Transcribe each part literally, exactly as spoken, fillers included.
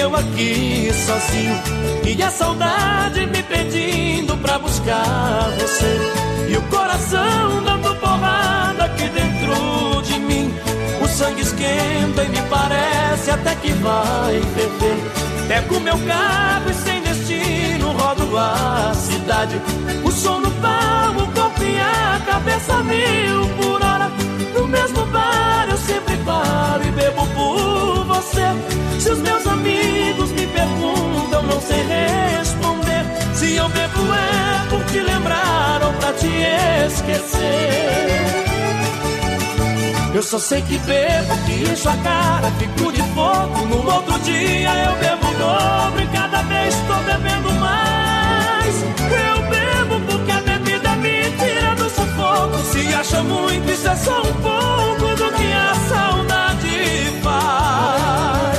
eu aqui sozinho, e a saudade me pedindo pra buscar você. E o coração dando porrada aqui dentro de mim. O sangue esquenta e me parece até que vai ferver. Pego meu carro e sem destino rodo a cidade. O som no palmo, o corpo e a cabeça mil por hora. No mesmo bar eu sempre paro e bebo por você. Se os meus amigos me perguntam, não sei responder. Se eu bebo é porque lembraram pra te esquecer. Eu só sei que bebo, que encho a cara, fico de fogo. No outro dia eu bebo o dobro e cada vez tô bebendo mais. Eu bebo porque a bebida me tira do sufoco. Se acha muito, isso é só um pouco do que a saudade faz.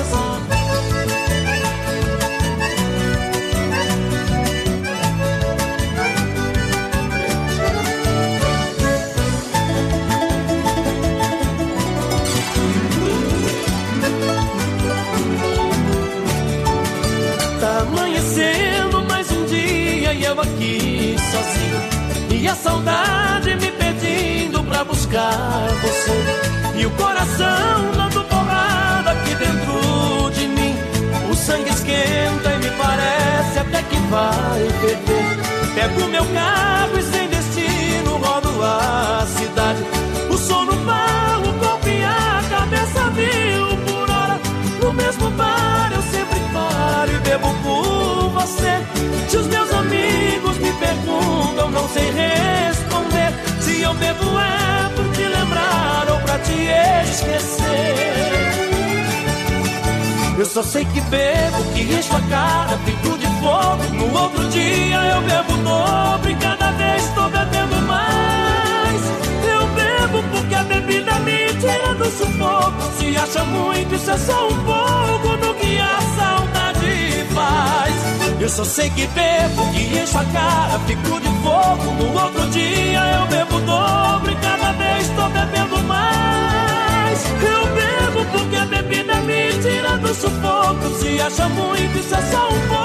Amanhecendo mais um dia e eu aqui sozinho, e a saudade me pedindo pra buscar você. E o coração dando porrada aqui dentro de mim. O sangue esquenta e me parece até que vai ferver. Pego meu carro e sem destino rodo a cidade. O som no bar, o corpo e a cabeça mil por hora. No mesmo bar eu sempre paro e bebo por você. Se os meus amigos me perguntam, não sei responder. Se eu bebo é porque lembraram pra te esquecer. Eu só sei que bebo, que encho a cara, fico de fogo. No outro dia eu bebo o dobro e cada vez tô bebendo mais. Eu bebo porque a bebida me tira do sufoco. Se acha muito, isso é só um pouco do que a saudade faz. Eu só sei que bebo, que encho a cara, fico de fogo. No outro dia eu bebo o dobro e cada vez tô bebendo mais. Eu bebo porque a bebida me tira do sufoco. Se acha muito, isso é só um pouco